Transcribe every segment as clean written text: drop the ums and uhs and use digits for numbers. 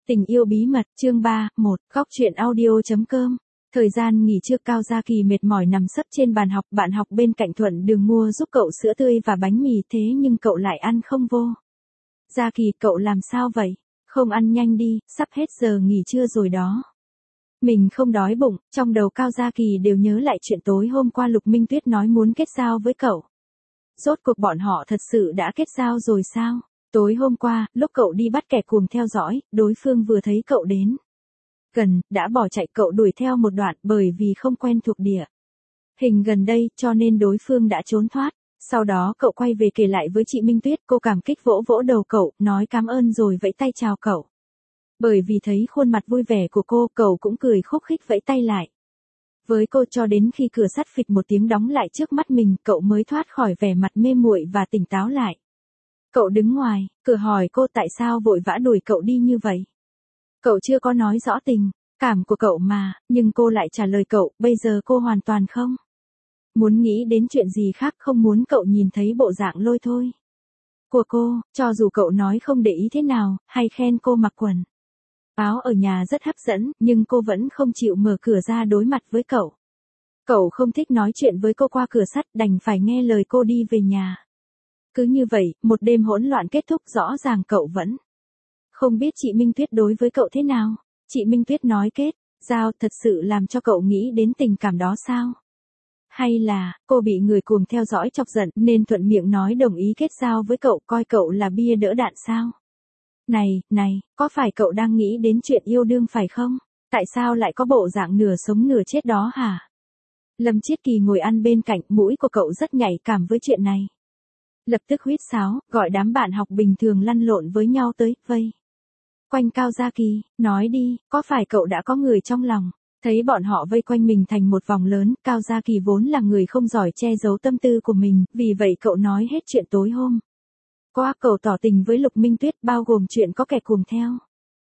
Tình yêu bí mật, chương 3, 1, góc truyện audio.com. Thời gian nghỉ trưa Cao Gia Kỳ mệt mỏi nằm sấp trên bàn học, bạn học bên cạnh thuận đường mua giúp cậu sữa tươi và bánh mì thế nhưng cậu lại ăn không vô. Gia Kỳ, cậu làm sao vậy? Không ăn nhanh đi, sắp hết giờ nghỉ trưa rồi đó. Mình không đói bụng, trong đầu Cao Gia Kỳ đều nhớ lại chuyện tối hôm qua Lục Minh Tuyết nói muốn kết giao với cậu. Rốt cuộc bọn họ thật sự đã kết giao rồi sao? Tối hôm qua, lúc cậu đi bắt kẻ cuồng theo dõi, đối phương vừa thấy cậu đến gần, đã bỏ chạy, cậu đuổi theo một đoạn bởi vì không quen thuộc địa hình gần đây cho nên đối phương đã trốn thoát. Sau đó cậu quay về kể lại với chị Minh Tuyết, cô cảm kích vỗ vỗ đầu cậu, nói cảm ơn rồi vẫy tay chào cậu. Bởi vì thấy khuôn mặt vui vẻ của cô, cậu cũng cười khúc khích vẫy tay lại với cô cho đến khi cửa sắt phịch một tiếng đóng lại trước mắt mình, cậu mới thoát khỏi vẻ mặt mê muội và tỉnh táo lại. Cậu đứng ngoài, cửa hỏi cô tại sao vội vã đuổi cậu đi như vậy. Cậu chưa có nói rõ tình cảm của cậu mà, nhưng cô lại trả lời cậu, bây giờ cô hoàn toàn không muốn nghĩ đến chuyện gì khác, không muốn cậu nhìn thấy bộ dạng lôi thôi của cô, cho dù cậu nói không để ý thế nào, hay khen cô mặc quần áo ở nhà rất hấp dẫn, nhưng cô vẫn không chịu mở cửa ra đối mặt với cậu. Cậu không thích nói chuyện với cô qua cửa sắt, đành phải nghe lời cô đi về nhà. Cứ như vậy, một đêm hỗn loạn kết thúc, rõ ràng cậu vẫn không biết chị Minh Tuyết đối với cậu thế nào. Chị Minh Tuyết nói kết giao thật sự làm cho cậu nghĩ đến tình cảm đó sao? Hay là, cô bị người cuồng theo dõi chọc giận nên thuận miệng nói đồng ý kết giao với cậu, coi cậu là bia đỡ đạn sao? Này, có phải cậu đang nghĩ đến chuyện yêu đương phải không? Tại sao lại có bộ dạng nửa sống nửa chết đó hả? Lâm Chiết Kỳ ngồi ăn bên cạnh, mũi của cậu rất nhạy cảm với chuyện này. Lập tức huýt sáo, gọi đám bạn học bình thường lăn lộn với nhau tới, vây quanh Cao Gia Kỳ, nói đi, có phải cậu đã có người trong lòng? Thấy bọn họ vây quanh mình thành một vòng lớn, Cao Gia Kỳ vốn là người không giỏi che giấu tâm tư của mình, vì vậy cậu nói hết chuyện tối hôm qua cậu tỏ tình với Lục Minh Tuyết, bao gồm chuyện có kẻ cuồng theo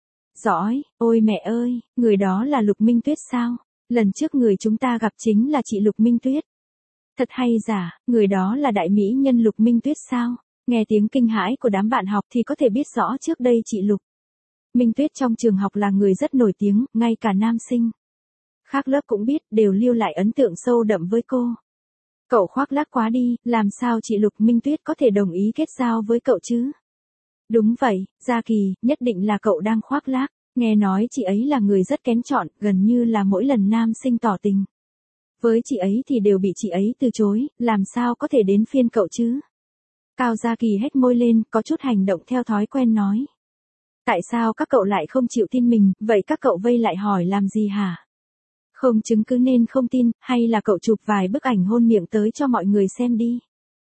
dõi. Ôi mẹ ơi, người đó là Lục Minh Tuyết sao? Lần trước người chúng ta gặp chính là chị Lục Minh Tuyết. Thật hay giả, người đó là đại mỹ nhân Lục Minh Tuyết sao? Nghe tiếng kinh hãi của đám bạn học thì có thể biết rõ trước đây chị Lục Minh Tuyết trong trường học là người rất nổi tiếng, ngay cả nam sinh khác lớp cũng biết, đều lưu lại ấn tượng sâu đậm với cô. Cậu khoác lác quá đi, làm sao chị Lục Minh Tuyết có thể đồng ý kết giao với cậu chứ? Đúng vậy, Gia Kỳ, nhất định là cậu đang khoác lác. Nghe nói chị ấy là người rất kén chọn, gần như là mỗi lần nam sinh tỏ tình với chị ấy thì đều bị chị ấy từ chối, làm sao có thể đến phiên cậu chứ? Cao Gia Kỳ hét môi lên, có chút hành động theo thói quen nói. Tại sao các cậu lại không chịu tin mình, vậy các cậu vây lại hỏi làm gì hả? Không chứng cứ nên không tin, hay là cậu chụp vài bức ảnh hôn miệng tới cho mọi người xem đi?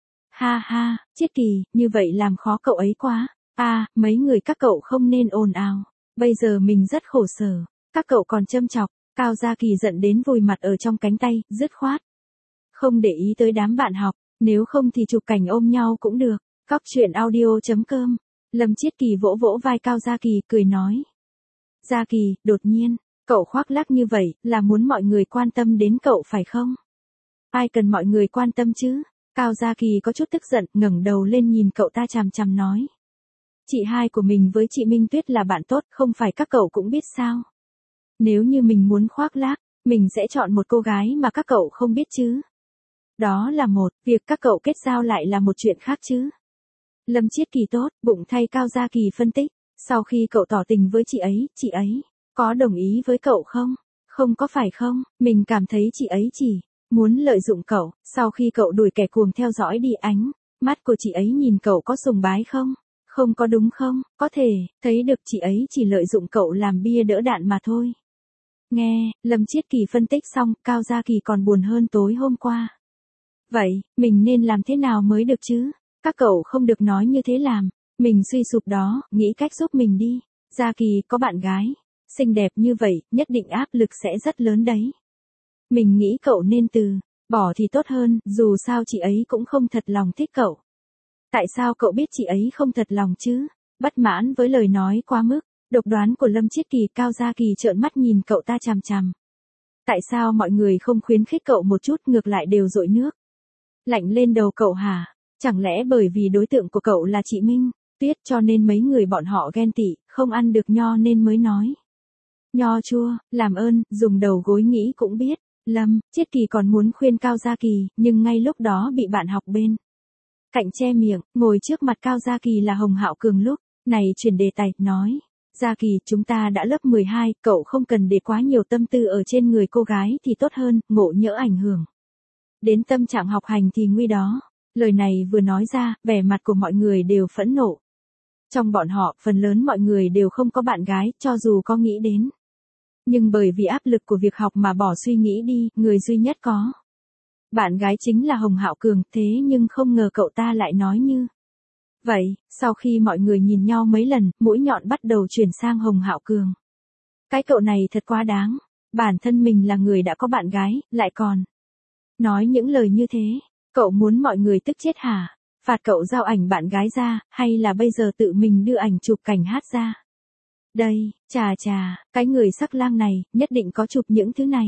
Ha ha, Chiết Kỳ, như vậy làm khó cậu ấy quá. Mấy người các cậu không nên ồn ào. Bây giờ mình rất khổ sở. Các cậu còn châm chọc. Cao Gia Kỳ giận đến vùi mặt ở trong cánh tay, dứt khoát không để ý tới đám bạn học, nếu không thì chụp cảnh ôm nhau cũng được. Góc truyện audio.com. Lâm Chiết Kỳ vỗ vỗ vai Cao Gia Kỳ, cười nói. Gia Kỳ, đột nhiên, cậu khoác lác như vậy, là muốn mọi người quan tâm đến cậu phải không? Ai cần mọi người quan tâm chứ? Cao Gia Kỳ có chút tức giận, ngẩng đầu lên nhìn cậu ta chằm chằm nói. Chị hai của mình với chị Minh Tuyết là bạn tốt, không phải các cậu cũng biết sao? Nếu như mình muốn khoác lác, mình sẽ chọn một cô gái mà các cậu không biết chứ. Đó là một, việc các cậu kết giao lại là một chuyện khác chứ. Lâm Chiết Kỳ tốt, bụng thay Cao Gia Kỳ phân tích, sau khi cậu tỏ tình với chị ấy có đồng ý với cậu không? Không có phải không, mình cảm thấy chị ấy chỉ muốn lợi dụng cậu, sau khi cậu đuổi kẻ cuồng theo dõi đi, ánh mắt của chị ấy nhìn cậu có sùng bái không? Không có đúng không? Có thể thấy được chị ấy chỉ lợi dụng cậu làm bia đỡ đạn mà thôi. Nghe Lâm Chiết Kỳ phân tích xong, Cao Gia Kỳ còn buồn hơn tối hôm qua. Vậy, mình nên làm thế nào mới được chứ? Các cậu không được nói như thế làm. Mình suy sụp đó, nghĩ cách giúp mình đi. Gia Kỳ có bạn gái xinh đẹp như vậy, nhất định áp lực sẽ rất lớn đấy. Mình nghĩ cậu nên từ bỏ thì tốt hơn, dù sao chị ấy cũng không thật lòng thích cậu. Tại sao cậu biết chị ấy không thật lòng chứ? Bất mãn với lời nói quá mức độc đoán của Lâm Chiết Kỳ, Cao Gia Kỳ trợn mắt nhìn cậu ta chằm chằm. Tại sao mọi người không khuyến khích cậu một chút, ngược lại đều dội nước lạnh lên đầu cậu hả? Chẳng lẽ bởi vì đối tượng của cậu là chị Minh Tuyết cho nên mấy người bọn họ ghen tị, không ăn được nho nên mới nói. Nho chua, làm ơn, dùng đầu gối nghĩ cũng biết. Lâm, Chiết Kỳ còn muốn khuyên Cao Gia Kỳ, nhưng ngay lúc đó bị bạn học bên cạnh che miệng, ngồi trước mặt Cao Gia Kỳ là Hồng Hạo Cường lúc này chuyển đề tài, nói. Gia Kỳ, chúng ta đã lớp 12, cậu không cần để quá nhiều tâm tư ở trên người cô gái thì tốt hơn, ngộ nhỡ ảnh hưởng đến tâm trạng học hành thì nguy đó. Lời này vừa nói ra, vẻ mặt của mọi người đều phẫn nộ. Trong bọn họ, phần lớn mọi người đều không có bạn gái, cho dù có nghĩ đến. Nhưng bởi vì áp lực của việc học mà bỏ suy nghĩ đi, người duy nhất có bạn gái chính là Hồng Hạo Cường, thế nhưng không ngờ cậu ta lại nói như vậy. Sau khi mọi người nhìn nhau mấy lần, mũi nhọn bắt đầu chuyển sang Hồng Hạo Cường. Cái cậu này thật quá đáng, bản thân mình là người đã có bạn gái, lại còn nói những lời như thế. Cậu muốn mọi người tức chết hả? Phạt cậu giao ảnh bạn gái ra, hay là bây giờ tự mình đưa ảnh chụp cảnh hát ra? Đây, chà, cái người sắc lang này, nhất định có chụp những thứ này.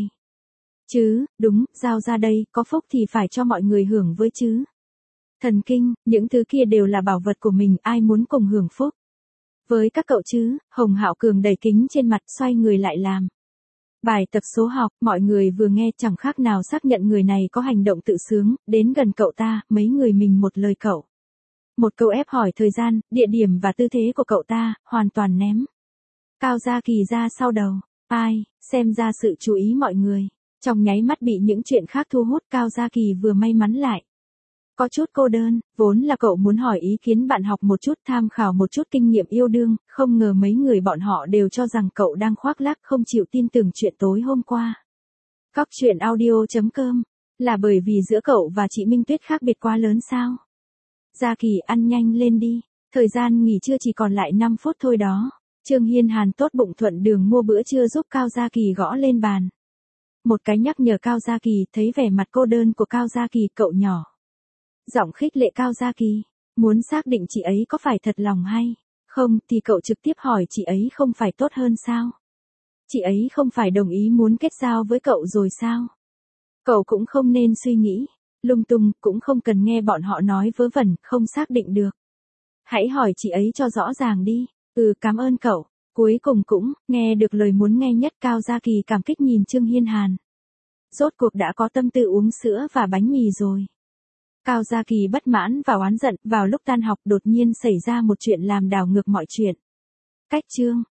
Chứ, đúng, giao ra đây, có phúc thì phải cho mọi người hưởng với chứ. Thần kinh, những thứ kia đều là bảo vật của mình, ai muốn cùng hưởng phúc với các cậu chứ? Hồng Hạo Cường đẩy kính trên mặt, xoay người lại làm bài tập số học. Mọi người vừa nghe chẳng khác nào xác nhận người này có hành động tự sướng. Đến gần cậu ta, mấy người mình một lời cậu một câu ép hỏi thời gian, địa điểm và tư thế của cậu ta, hoàn toàn ném Cao Gia Kỳ ra sau đầu. Ai, xem ra sự chú ý mọi người trong nháy mắt bị những chuyện khác thu hút. Cao Gia Kỳ vừa may mắn lại có chút cô đơn, vốn là cậu muốn hỏi ý kiến bạn học một chút, tham khảo một chút kinh nghiệm yêu đương, không ngờ mấy người bọn họ đều cho rằng cậu đang khoác lác, không chịu tin tưởng chuyện tối hôm qua. Góc truyện audio.com, là bởi vì giữa cậu và chị Minh Tuyết khác biệt quá lớn sao? Gia Kỳ, ăn nhanh lên đi, thời gian nghỉ trưa chỉ còn lại 5 phút thôi đó. Trương Hiên Hàn tốt bụng thuận đường mua bữa trưa giúp Cao Gia Kỳ gõ lên bàn. Một cái nhắc nhở Cao Gia Kỳ, thấy vẻ mặt cô đơn của Cao Gia Kỳ, cậu nhỏ giọng khích lệ Cao Gia Kỳ, muốn xác định chị ấy có phải thật lòng hay không thì cậu trực tiếp hỏi chị ấy không phải tốt hơn sao? Chị ấy không phải đồng ý muốn kết giao với cậu rồi sao? Cậu cũng không nên suy nghĩ lung tung, cũng không cần nghe bọn họ nói vớ vẩn, không xác định được. Hãy hỏi chị ấy cho rõ ràng đi. Cảm ơn cậu. Cuối cùng cũng nghe được lời muốn nghe nhất. Cao Gia Kỳ cảm kích nhìn Trương Hiên Hàn. Rốt cuộc đã có tâm tư uống sữa và bánh mì rồi. Cao Gia Kỳ bất mãn và oán giận, vào lúc tan học đột nhiên xảy ra một chuyện làm đảo ngược mọi chuyện. Cách chương